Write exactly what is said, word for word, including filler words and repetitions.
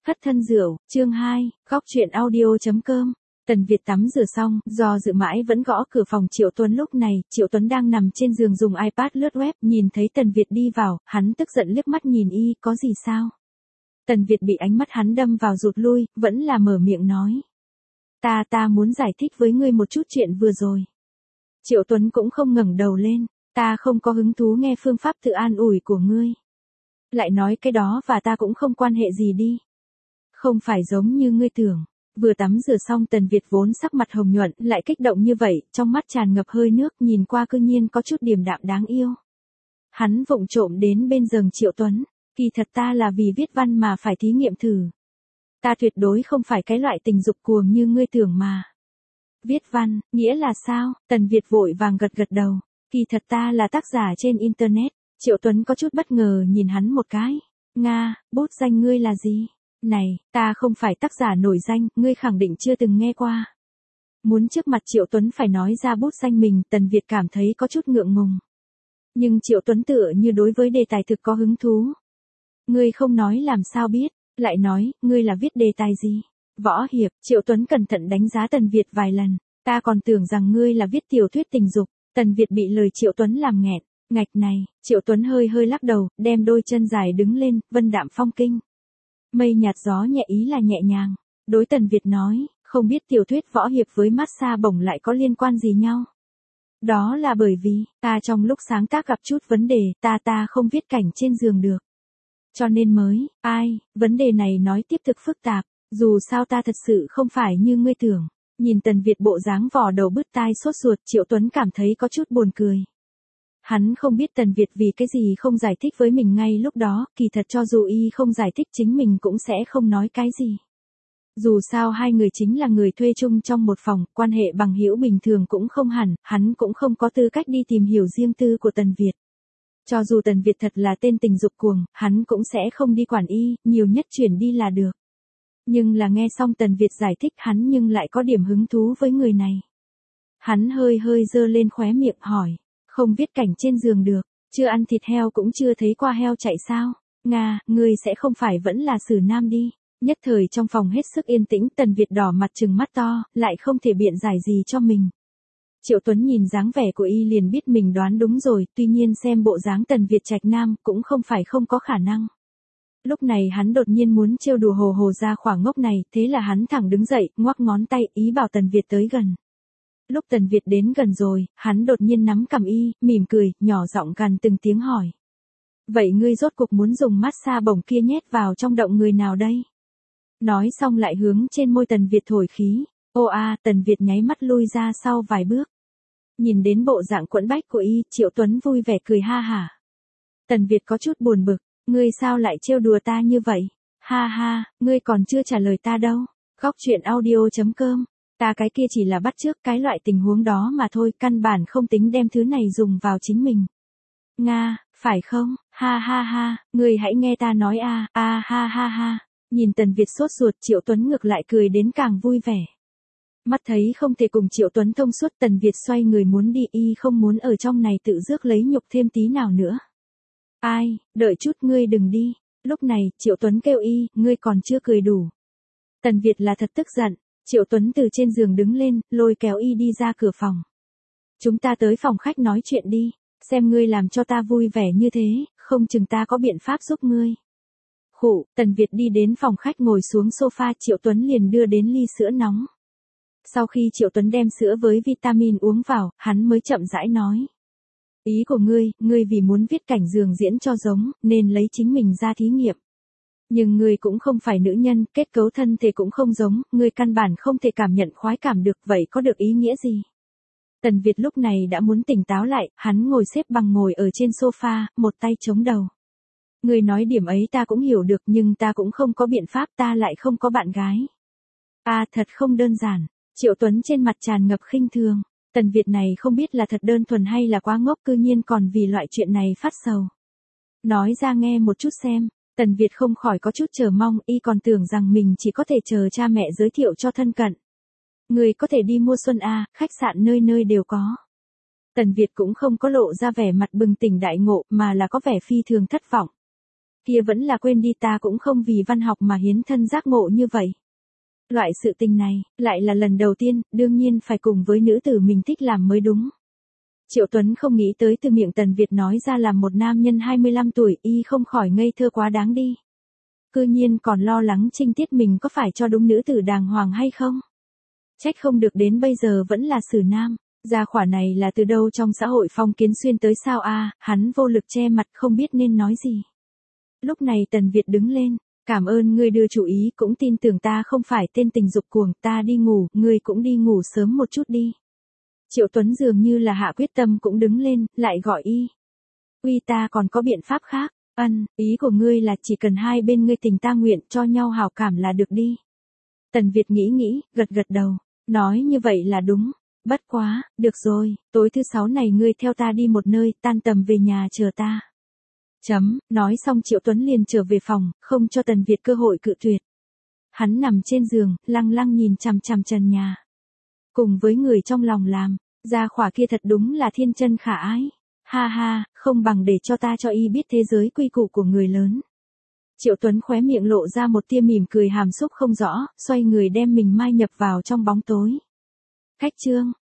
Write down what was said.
Khất thân rượu, chương hai, góc truyện audio.com. Tần Việt tắm rửa xong, do dự mãi vẫn gõ cửa phòng Triệu Tuấn. Lúc này, Triệu Tuấn đang nằm trên giường dùng iPad lướt web, nhìn thấy Tần Việt đi vào, hắn tức giận liếc mắt nhìn y, có gì sao? Tần Việt bị ánh mắt hắn đâm vào rụt lui, vẫn là mở miệng nói. Ta ta muốn giải thích với ngươi một chút chuyện vừa rồi. Triệu Tuấn cũng không ngẩng đầu lên, ta không có hứng thú nghe phương pháp tự an ủi của ngươi. Lại nói cái đó và ta cũng không quan hệ gì đi. Không phải giống như ngươi tưởng. Vừa tắm rửa xong Tần Việt vốn sắc mặt hồng nhuận, lại kích động như vậy, trong mắt tràn ngập hơi nước, nhìn qua cư nhiên có chút điềm đạm đáng yêu. Hắn vụng trộm đến bên giường Triệu Tuấn, kỳ thật ta là vì viết văn mà phải thí nghiệm thử. Ta tuyệt đối không phải cái loại tình dục cuồng như ngươi tưởng mà. Viết văn, nghĩa là sao? Tần Việt vội vàng gật gật đầu, kỳ thật ta là tác giả trên Internet. Triệu Tuấn có chút bất ngờ nhìn hắn một cái. Nga, bút danh ngươi là gì? Này, ta không phải tác giả nổi danh, ngươi khẳng định chưa từng nghe qua. Muốn trước mặt Triệu Tuấn phải nói ra bút danh mình, Tần Việt cảm thấy có chút ngượng ngùng. Nhưng Triệu Tuấn tựa như đối với đề tài thực có hứng thú. Ngươi không nói làm sao biết, lại nói, ngươi là viết đề tài gì? Võ hiệp. Triệu Tuấn cẩn thận đánh giá Tần Việt vài lần, ta còn tưởng rằng ngươi là viết tiểu thuyết tình dục. Tần Việt bị lời Triệu Tuấn làm nghẹn. Ngạch này, Triệu Tuấn hơi hơi lắc đầu, đem đôi chân dài đứng lên, vân đạm phong kinh. Mây nhạt gió nhẹ ý là nhẹ nhàng. Đối Tần Việt nói, không biết tiểu thuyết võ hiệp với massage bổng lại có liên quan gì nhau. Đó là bởi vì, ta trong lúc sáng tác gặp chút vấn đề, ta ta không viết cảnh trên giường được. Cho nên mới, ai, vấn đề này nói tiếp thực phức tạp, dù sao ta thật sự không phải như ngươi tưởng. Nhìn Tần Việt bộ dáng vò đầu bứt tai sốt ruột, Triệu Tuấn cảm thấy có chút buồn cười. Hắn không biết Tần Việt vì cái gì không giải thích với mình ngay lúc đó, kỳ thật cho dù y không giải thích chính mình cũng sẽ không nói cái gì. Dù sao hai người chính là người thuê chung trong một phòng, quan hệ bằng hữu bình thường cũng không hẳn, hắn cũng không có tư cách đi tìm hiểu riêng tư của Tần Việt. Cho dù Tần Việt thật là tên tình dục cuồng, hắn cũng sẽ không đi quản y, nhiều nhất chuyển đi là được. Nhưng là nghe xong Tần Việt giải thích hắn nhưng lại có điểm hứng thú với người này. Hắn hơi hơi dơ lên khóe miệng hỏi. Không viết cảnh trên giường được, chưa ăn thịt heo cũng chưa thấy qua heo chạy sao? Nga, ngươi sẽ không phải vẫn là xử nam đi. Nhất thời trong phòng hết sức yên tĩnh, Tần Việt đỏ mặt trừng mắt to, lại không thể biện giải gì cho mình. Triệu Tuấn nhìn dáng vẻ của y liền biết mình đoán đúng rồi, tuy nhiên xem bộ dáng Tần Việt trạch nam cũng không phải không có khả năng. Lúc này hắn đột nhiên muốn trêu đùa hồ hồ ra khoảng ngốc này, thế là hắn thẳng đứng dậy, ngoắc ngón tay, ý bảo Tần Việt tới gần. Lúc Tần Việt đến gần rồi, hắn đột nhiên nắm cằm y, mỉm cười, nhỏ giọng gằn từng tiếng hỏi. Vậy ngươi rốt cuộc muốn dùng massage bổng kia nhét vào trong động người nào đây? Nói xong lại hướng trên môi Tần Việt thổi khí. Ô a, Tần Việt nháy mắt lui ra sau vài bước. Nhìn đến bộ dạng quẫn bách của y, Triệu Tuấn vui vẻ cười ha hả. Tần Việt có chút buồn bực, ngươi sao lại trêu đùa ta như vậy? Ha ha, ngươi còn chưa trả lời ta đâu. Góc truyện audio.com. Ta cái kia chỉ là bắt chước cái loại tình huống đó mà thôi, căn bản không tính đem thứ này dùng vào chính mình. Nga, phải không? Ha ha ha, người hãy nghe ta nói a, a ha ha ha. Nhìn Tần Việt sốt ruột, Triệu Tuấn ngược lại cười đến càng vui vẻ. Mắt thấy không thể cùng Triệu Tuấn thông suốt, Tần Việt xoay người muốn đi, y không muốn ở trong này tự rước lấy nhục thêm tí nào nữa. Ai, đợi chút ngươi đừng đi. Lúc này, Triệu Tuấn kêu y, ngươi còn chưa cười đủ. Tần Việt là thật tức giận. Triệu Tuấn từ trên giường đứng lên, lôi kéo y đi ra cửa phòng. Chúng ta tới phòng khách nói chuyện đi, xem ngươi làm cho ta vui vẻ như thế, không chừng ta có biện pháp giúp ngươi. Khụ, Tần Việt đi đến phòng khách ngồi xuống sofa, Triệu Tuấn liền đưa đến ly sữa nóng. Sau khi Triệu Tuấn đem sữa với vitamin uống vào, hắn mới chậm rãi nói. Ý của ngươi, ngươi vì muốn viết cảnh giường diễn cho giống, nên lấy chính mình ra thí nghiệm. Nhưng ngươi cũng không phải nữ nhân, kết cấu thân thể cũng không giống, ngươi căn bản không thể cảm nhận khoái cảm được, vậy có được ý nghĩa gì? Tần Việt lúc này đã muốn tỉnh táo lại, hắn ngồi xếp bằng ngồi ở trên sofa, một tay chống đầu. Ngươi nói điểm ấy ta cũng hiểu được nhưng ta cũng không có biện pháp, ta lại không có bạn gái. À thật không đơn giản. Triệu Tuấn trên mặt tràn ngập khinh thường. Tần Việt này không biết là thật đơn thuần hay là quá ngốc, cư nhiên còn vì loại chuyện này phát sầu. Nói ra nghe một chút xem. Tần Việt không khỏi có chút chờ mong, y còn tưởng rằng mình chỉ có thể chờ cha mẹ giới thiệu cho thân cận. Người có thể đi mua xuân A, khách sạn nơi nơi đều có. Tần Việt cũng không có lộ ra vẻ mặt bừng tỉnh đại ngộ, mà là có vẻ phi thường thất vọng. Kia vẫn là quên đi, ta cũng không vì văn học mà hiến thân giác ngộ như vậy. Loại sự tình này, lại là lần đầu tiên, đương nhiên phải cùng với nữ tử mình thích làm mới đúng. Triệu Tuấn không nghĩ tới từ miệng Tần Việt nói ra là một nam nhân hai mươi lăm tuổi, y không khỏi ngây thơ quá đáng đi. Cư nhiên còn lo lắng trinh tiết mình có phải cho đúng nữ tử đàng hoàng hay không. Trách không được đến bây giờ vẫn là xử nam. Gia khỏa này là từ đâu trong xã hội phong kiến xuyên tới sao a? Hắn vô lực che mặt không biết nên nói gì. Lúc này Tần Việt đứng lên, cảm ơn ngươi đưa chủ ý, cũng tin tưởng ta không phải tên tình dục cuồng, ta đi ngủ, ngươi cũng đi ngủ sớm một chút đi. Triệu Tuấn dường như là hạ quyết tâm cũng đứng lên, lại gọi y. Uy, ta còn có biện pháp khác. Ân, ý của ngươi là chỉ cần hai bên ngươi tình ta nguyện cho nhau hảo cảm là được đi. Tần Việt nghĩ nghĩ, gật gật đầu, nói như vậy là đúng. Bất quá, được rồi, tối thứ sáu này ngươi theo ta đi một nơi, tan tầm về nhà chờ ta. Chấm, nói xong Triệu Tuấn liền trở về phòng, không cho Tần Việt cơ hội cự tuyệt. Hắn nằm trên giường, lăng lăng nhìn chằm chằm trần nhà. Cùng với người trong lòng làm, gia khỏa kia thật đúng là thiên chân khả ái. Ha ha, không bằng để cho ta cho y biết thế giới quy củ của người lớn. Triệu Tuấn khóe miệng lộ ra một tia mỉm cười hàm xúc không rõ, xoay người đem mình mai nhập vào trong bóng tối. Khách chương.